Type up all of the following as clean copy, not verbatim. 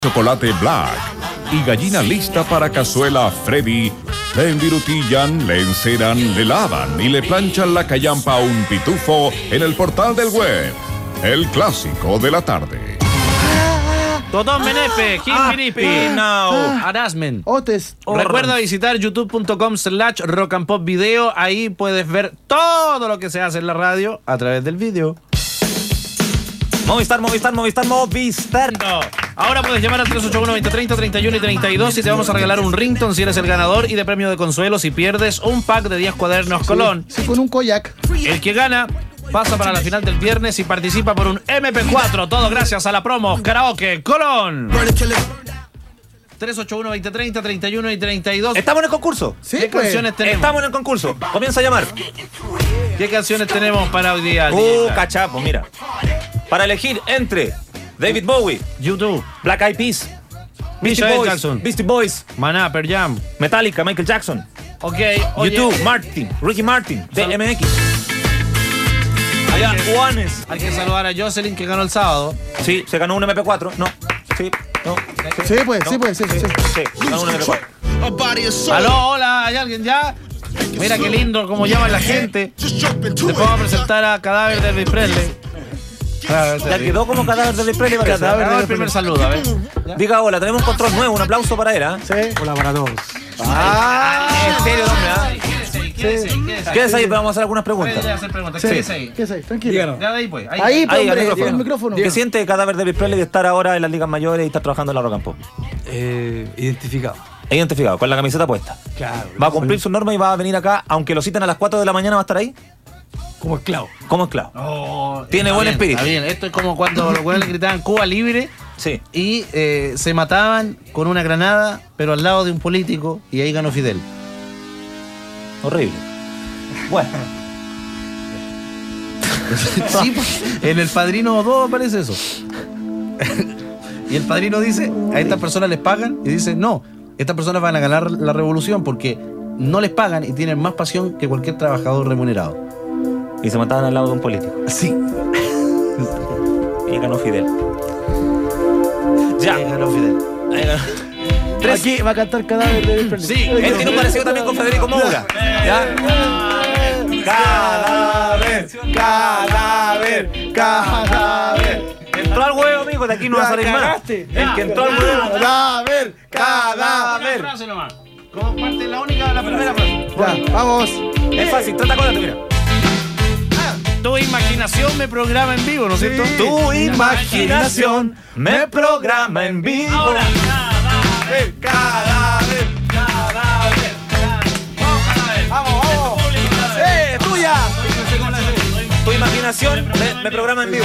chocolate Black y gallina lista para cazuela Freddy, le envirutillan, le enceran, le lavan y le planchan la callampa a un pitufo en el portal del web. El clásico de la tarde. Totón Menepe, Kimpiripi, Harassment. Recuerda visitar youtube.com/rockandpopvideo. Ahí puedes ver todo lo que se hace en la radio a través del vídeo. Movistar. No. Ahora puedes llamar al 381-2030, 31 y 32 y te vamos a regalar un ringtone si eres el ganador y de premio de consuelo si pierdes un pack de 10 cuadernos Colón. Sí, con un kayak. El que gana pasa para la final del viernes y participa por un MP4. Todo gracias a la promo Karaoke Colón. 381-2030, 31 y 32. ¿Estamos en el concurso? Sí, ¿Qué pues. canciones tenemos? Estamos en el concurso. Comienza a llamar. ¿Qué canciones tenemos para hoy día? Cachapo, mira. Para elegir entre David Bowie, YouTube, Black Eyed Peas, Michael Jackson, Beastie Boys, Maná, Pearl Jam, Metallica, Michael Jackson, ok, oye, YouTube, Ricky Martin, DMX. Allá, Juanes. hay que saludar a Jocelyn que ganó el sábado. Sí, se ganó un MP4. No. Sí, no. Sí, pues, sí. Sí, ganó un MP4. Aló, hola, ¿hay alguien ya? Mira qué lindo cómo llama la gente. Después vamos a presentar a Cadáver de Elvis Presley. Ya quedó como cadáver de Elvis Presley. El primer saludo, a ver. Diga hola, tenemos un control nuevo, un aplauso para él, ¿ah? Sí. Hola para todos. En serio, hombre, ¿ah? Quédese ahí, pero vamos a hacer algunas Puede preguntas. hacer preguntas. Sí. Quédese ahí. ¿Qué es ahí? Tranquilo. Ya de ahí, pues. Ahí, pues, Ahí, al hombre, micrófono. el micrófono. ¿Qué siente cadáver de Elvis Presley de estar ahora en las ligas mayores y estar trabajando en la Rock and Pop? Identificado. Identificado, con la camiseta puesta. Claro. Va a cumplir su norma y va a venir acá, aunque lo citen a las 4 de la mañana, va a estar ahí Como esclavo. como esclavo. Oh, Tiene está buen bien, espíritu. Está bien, esto es como cuando los güeyes le gritaban Cuba libre Sí. y se mataban con una granada, pero al lado de un político, y ahí ganó Fidel. Horrible. Bueno. Sí, pues, en El Padrino 2 aparece eso. Y el padrino dice, a estas personas les pagan, y dice, no, estas personas van a ganar la revolución porque no les pagan y tienen más pasión que cualquier trabajador remunerado. Y se mataban al lado de un político. Sí. Y ganó Fidel. Ya. Ahí ganó Fidel. Ahí ganó. Aquí va a cantar Cadáver de Elvis Presley. Sí, Él tiene un parecido también con Federico Moura. ¿Ya? Cadáver. Entró al huevo, amigo, de aquí no va a salir más. El que entró al huevo. Cadáver. Frase nomás. Como parte la única, la primera frase. Ya, vamos. Es fácil, trata con mira. Tu imaginación me programa en vivo, ¿no es cierto? Tu imaginación me programa en vivo. Ahora. Cadáver. Vamos. ¡Tuya! Tu imaginación me programa en vivo.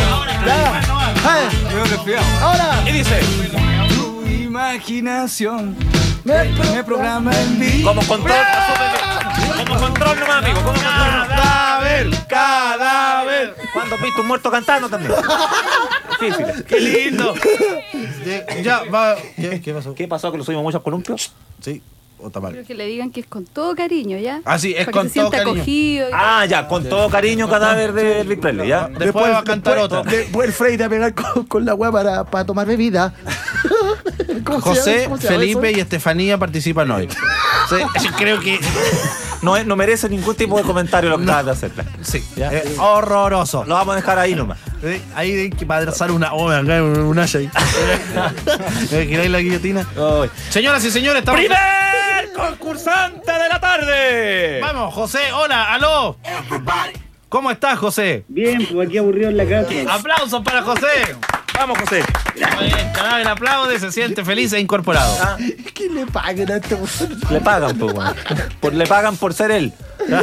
Ahora. Y dice, Tu imaginación me programa en vivo. como control, como control nomás, amigo. Como control. Cadáver. ¿Cuándo has visto un muerto cantando también? Difícil. ¡Qué lindo! Ya, va. ¿Qué pasó? ¿Qué pasó? ¿Que lo subimos muchos columpios? Sí, o está mal. Quiero que le digan que es con todo cariño, ¿ya? Ah, sí, es Para con que se todo sienta cariño. acogido. Ah, ya, con todo cariño, Cadáver de Elvis Presley, ¿ya? Después va a cantar otro. Después el Freddy a pegar con la weá para tomar bebida. ¿Cómo se José, llama? ¿Cómo se llama Felipe eso? y Estefanía participan hoy. Sí, creo que No merece ningún tipo de comentario lo que acabas de hacer. sí, Ya. horroroso. Lo vamos a dejar ahí nomás. Sí, ahí hay que padrazar un haya ahí. ¿Giráis la guillotina? Ay. Señoras y señores, estamos... ¡Primer concursante de la tarde! Vamos, José, hola, aló. ¿Cómo estás, José? Bien, pues aquí aburrido en la casa. Aplausos para José. Vamos, José. Muy bien, Cadáver aplaude, se siente feliz e incorporado. Ah, ¿Qué le pagan a este weón? le pagan, pues, weón. Le pagan por ser él.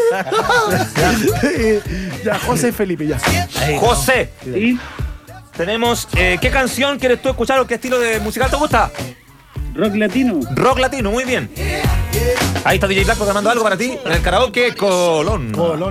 Ya, José y Felipe, ya. José, ¿Sí? tenemos... ¿qué canción quieres tú escuchar o qué estilo de musical te gusta? Rock latino. Rock latino, muy bien. Ahí está DJ Black programando algo para ti en el karaoke Colón.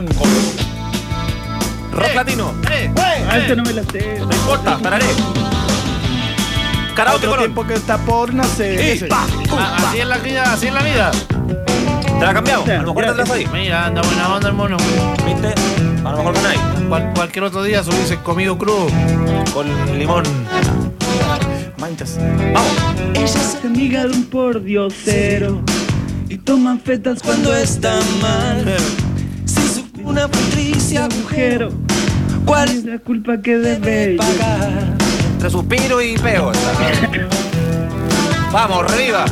Rock latino. Ah, esto no me la sé. No importa, pararé. Karaoke Otro Colón. tiempo que está por nacer. Y pa, pum, pa. Así es la vida, así es la vida. ¿Te la ha cambiado? A lo mejor te la ahí. Mira, anda buena onda el mono. ¿Viste? A lo mejor con ahí. Cualquier otro día se hubiese comido crudo. Con limón. manchas. Vamos. Ella es amiga de un pordiosero y toman fetas cuando está mal. Si su una Patricia Agujero, ¿cuál es la culpa que debe pagar? Entre suspiro y peo. Vamos, reviva.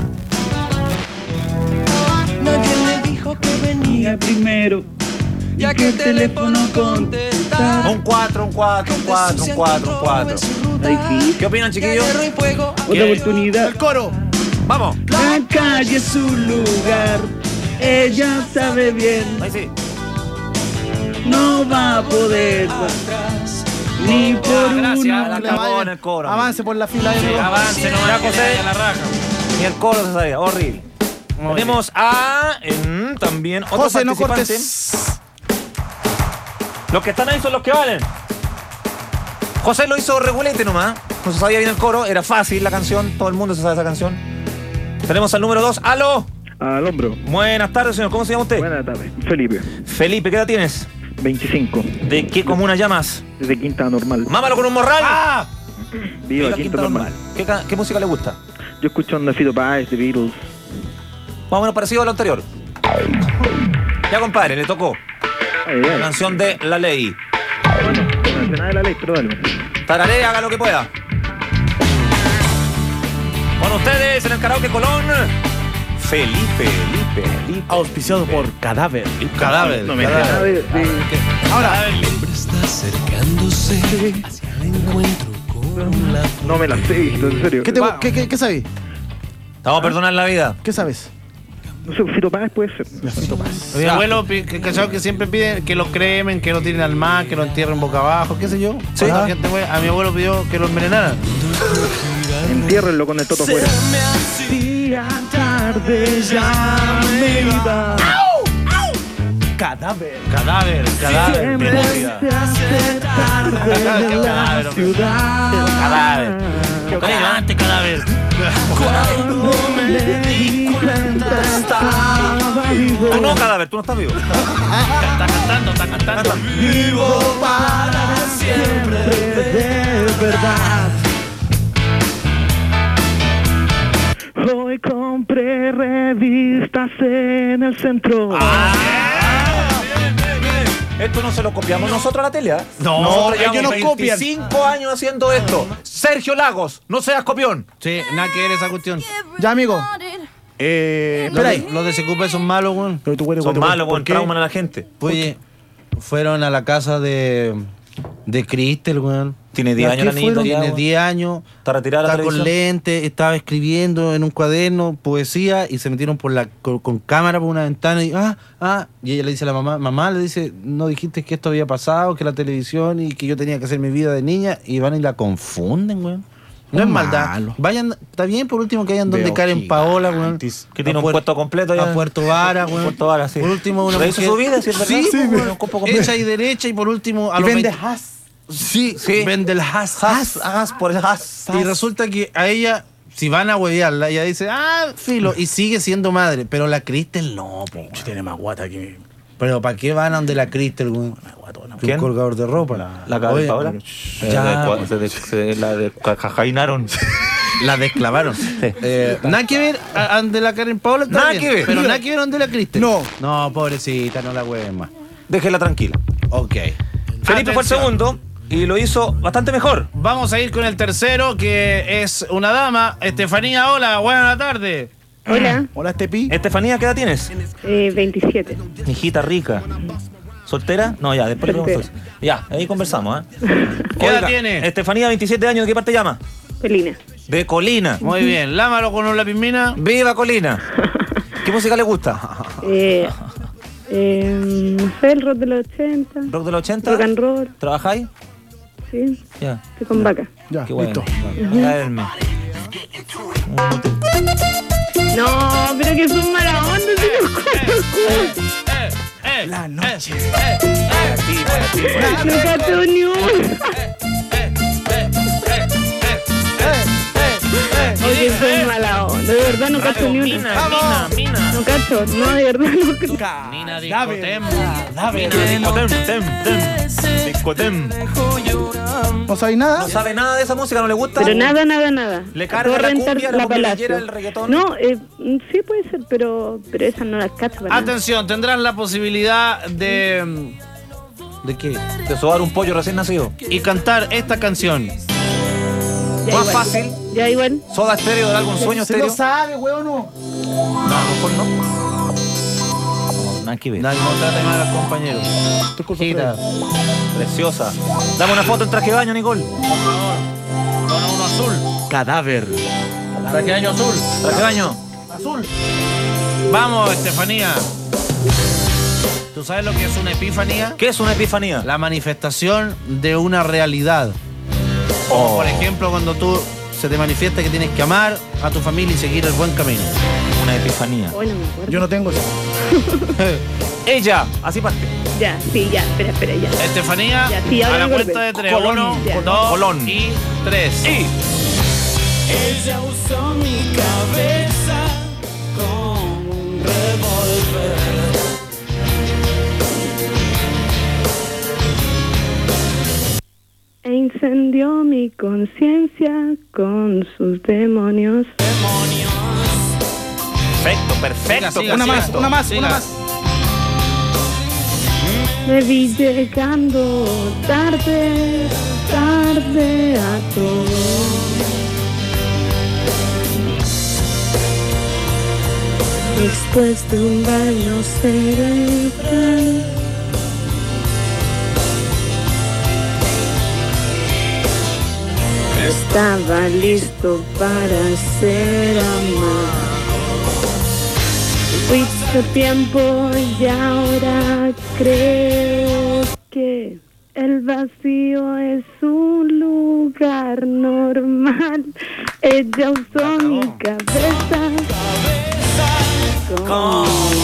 Nadie le dijo que venía llegar primero? ya que el teléfono contestar. Un 4, un 4, un 4, un 4, un 4. Está difícil. ¿Qué opinan, chiquillos? Otra oportunidad. El coro. Vamos. La calle es su lugar. Ella sabe bien. Ahí sí. No va a poder ni por Gracias, una. la cagó en el coro. Avance por la fila de nuevo. Avance, no Ya, que José. le vaya la raja. Ni el coro se sabía, horrible. Tenemos a también otro José, no participante. cortes. Los que están ahí son los que valen. José lo hizo regulete nomás. No se sabía bien el coro, era fácil la canción, todo el mundo se sabe esa canción. Tenemos al número 2. ¡Aló! Al hombro. Buenas tardes, señor. ¿Cómo se llama usted? Buenas tardes. Felipe. Felipe, ¿qué edad tienes? 25. ¿De qué comuna llamas? Desde Quinta Normal. ¡Mámalo con un morral! Viva Viva Quinta Normal. ¿Qué música le gusta? Yo escucho onda Fito Páez, The Beatles. Más o menos parecido a lo anterior. Ya, compadre, le tocó. Ay, La ay. canción de La Ley. Bueno, no hace nada de la ley, pero dale. Tararé, haga lo que pueda. Con ustedes en el karaoke Colón, Felipe. Auspiciado por Cadáver. Cadáver. No me hace nada de... Ahora, No me la sé, en serio. ¿qué sabes? Te vamos a perdonar la vida. ¿Qué sabes? No sé, Fito Páez puede ser. Mi abuelo, ¿cachai? Que siempre pide que lo cremen, que lo tiren al mar, que lo entierren boca abajo, qué sé yo. Sí. La gente, güey, a mi abuelo pidió que lo envenenaran. Entiérrenlo con el toto afuera. Día tarde ya me iba. Cadáver. Cadáver. Siempre se hace tarde en la ciudad. Cadáver. Adelante, cadáver. Cuando me di cuenta estaba vivo. Tú no, cadáver, tú no estás vivo. Está cantando. Vivo para siempre de verdad. Hoy compré revistas en el centro. Esto no se lo copiamos nosotros a la tele, ¿eh? No, nosotros ellos llevamos nos copian. 25 años haciendo esto. Sergio Lagos, no seas copión. Sí, nada que ver esa cuestión. Ya, amigo. Espera ahí. Los de SQP son malos, güey. Pero tú, güey, Son güey, malos, ¿por weón, qué? trauman a la gente. Oye, fueron a la casa de Cristel, güey. Tiene 10 ¿A años qué la niñita. fueron? ya, Tiene weón. 10 años. Está retirada la Está con televisión. lentes, estaba escribiendo en un cuaderno poesía y se metieron con cámara por una ventana y y ella le dice a la mamá le dice, no dijiste que esto había pasado, que la televisión y que yo tenía que hacer mi vida de niña, y van y la confunden, güey. No es maldad. Malo. Vayan, está bien por último que hayan donde Veo Karen Paola, güey. Que tiene un puesto completo ya. A Puerto Vara, güey. Puerto Vara, sí. Por último una ¿Pero hizo mujer- su vida, si es verdad? Sí, Sí, güey. un cuerpo completo. Hecha y derecha, y por último a Y los vende 20 has. Sí, Sí. vende el has. Has, por el has. Y resulta que a ella, si van a huevearla, ella dice, filo, y sigue siendo madre. Pero la Cristel no, po. Tiene más guata que... Pero ¿para qué van a donde la Cristel, güey? ¿Quién? Un colgador de ropa. La cara Oye, de Paola. Ya, La de cajainaron. la desclavaron. Nada que ver a donde la Karen Paola. está Nada bien, que ver. Pero nada que ver a donde la Cristel. No. No, pobrecita, no la hueven más. Déjela tranquila. Ok. Felipe fue el Atención. segundo y lo hizo bastante mejor. Vamos a ir con el tercero, que es una dama. Estefanía, hola, buenas tardes. Hola, Hola, Estepi. Estefanía, ¿qué edad tienes? 27. Hijita rica. ¿Soltera? No, ya, después le Soltera. pregunto. Ya, ahí conversamos, ¿eh? ¿Qué edad Oiga, tiene? Estefanía, 27 años, ¿de qué parte llama? Colina. De Colina. Muy bien, lámalo con un lápiz mina. ¡Viva Colina! ¿Qué música le gusta? No sé, el rock de los 80. ¿Rock de los 80? Rock and roll. ¿Trabajáis? Sí, Ya. estoy con vaca. Ya, Qué bueno. listo. Caerme. No, pero que son mala onda, si no conozco. La noche. No cacho ni uno. Oye, son mala onda, de verdad no cacho ni una. Mina. No cacho, no, de verdad no cacho. Mina Discotem. Discotem. ¿No sabéis nada? No sabe nada de esa música, no le gusta. Pero nada. Le carga la cumbia, la cumbia, el reggaetón. No, sí puede ser, pero esas no las cacho. para nada. Atención, tendrás la posibilidad de... ¿De qué? De sobar un pollo recién nacido. Y cantar esta canción. Ya Más igual. fácil. Ya igual. Soda Estéreo del álbum Sueño Se Estéreo. lo sabe, weón, no. No, a lo mejor no. Nada que ver. Dale, no trate mal al compañero. Gira. Preciosa. Dame una foto en traje de baño, Nicole. Tono uno azul. Cadáver. Traje de baño azul. Traje de baño. Azul. Vamos, Estefanía. ¿Tú sabes lo que es una epifanía? ¿Qué es una epifanía? La manifestación de una realidad. Como por ejemplo cuando tú se te manifiesta que tienes que amar a tu familia y seguir el buen camino. Una epifanía. Hoy no me acuerdo. Yo no tengo eso. Ella, así parte. Ya, sí, ya, espera, ya. Estefanía, Ya, sí, a ahora la me cuenta acordé. de 3. Colón. 1, Ya. 2 Colón. y 3. Y Ella usó mi cabeza con un revólver. E incendió mi conciencia con sus demonios. perfecto. Siga, Una siga, más, siga. una más, Siga. una más. Me vi llegando tarde a todo. Después de un baño cerebral. Estaba listo para ser amado. Fuiste tiempo y ahora creo que el vacío es un lugar normal. Ella usó mi cabeza con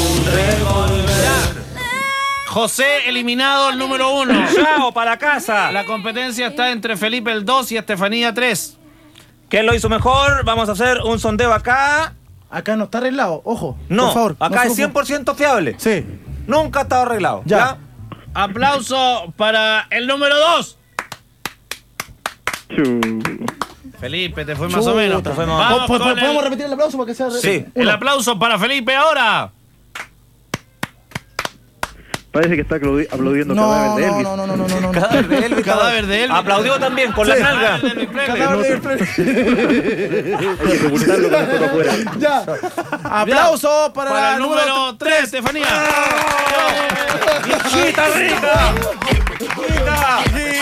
José eliminado el número 1. Chao, para casa. La competencia está entre Felipe el 2 y Estefanía 3. ¿Quién lo hizo mejor? Vamos a hacer un sondeo acá. Acá no está arreglado, ojo. No, por favor. acá no es se lo- 100% fiable. Sí. Nunca ha estado arreglado. Ya. Aplauso para el número 2. Chu. Felipe, te fue más o menos. te fue más- Vamos con ¿Podemos el, repetir el aplauso para que sea... Sí. el aplauso para Felipe ahora. Parece que está aplaudiendo No, cadáver de Elvis. no. Cadáver de Elvis. Cadáver de Elvis. Aplaudió también con la nalga. Cadáver de Hay que sepultarlo con el foto afuera. Ya. Aplauso Para el número 3, Estefanía. ¡Hijita rica! ¡Hijita!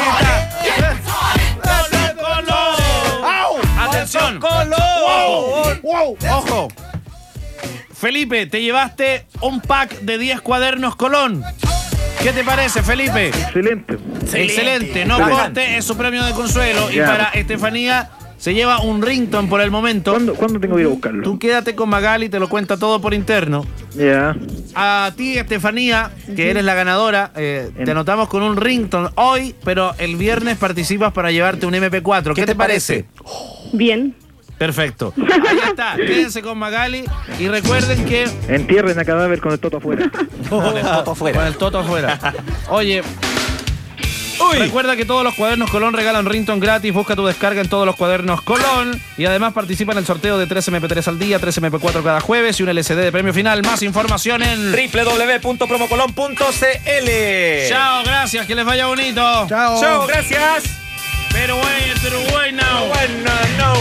Atención. ¡Wow! Ojo. Felipe, te llevaste un pack de 10 cuadernos Colón. ¿Qué te parece, Felipe? Excelente. Excelente. No Bacán. corte, es su premio de consuelo. Y Ya. para Estefanía se lleva un ringtone por el momento. ¿Cuándo tengo que ir a buscarlo? Tú quédate con Magali, te lo cuenta todo por interno. Ya. A ti, Estefanía, que eres la ganadora, te anotamos con un ringtone hoy, pero el viernes participas para llevarte un MP4. ¿Qué te parece? Bien. Perfecto. Ahí está. Quédense con Magali y recuerden que... Entierren a cadáver con el toto afuera. Con el toto afuera. Con el toto afuera. Oye... Recuerda que todos los cuadernos Colón regalan ringtone gratis. Busca tu descarga en todos los cuadernos Colón. Y además participa en el sorteo de 3 MP3 al día, 3 MP4 cada jueves y un LCD de premio final. Más información en... www.promocolon.cl. Chao, gracias, que les vaya bonito. Chao. Chao, gracias. Pero way now. Bueno, no.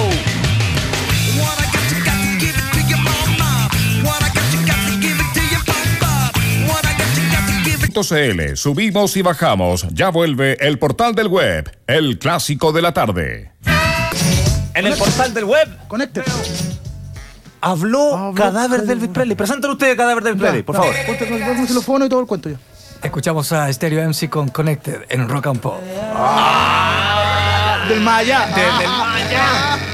CL, subimos y bajamos. Ya vuelve el portal del web, el clásico de la tarde. En el portal del web Conecte. habló Cadáver de Elvis Presley. Preséntalo usted, Cadáver de Elvis Presley, por favor. Ponte con el xilófono y todo el cuento ya. Escuchamos a Stereo MC con Connected en Rock and Pop. Del Maya. Del Maya.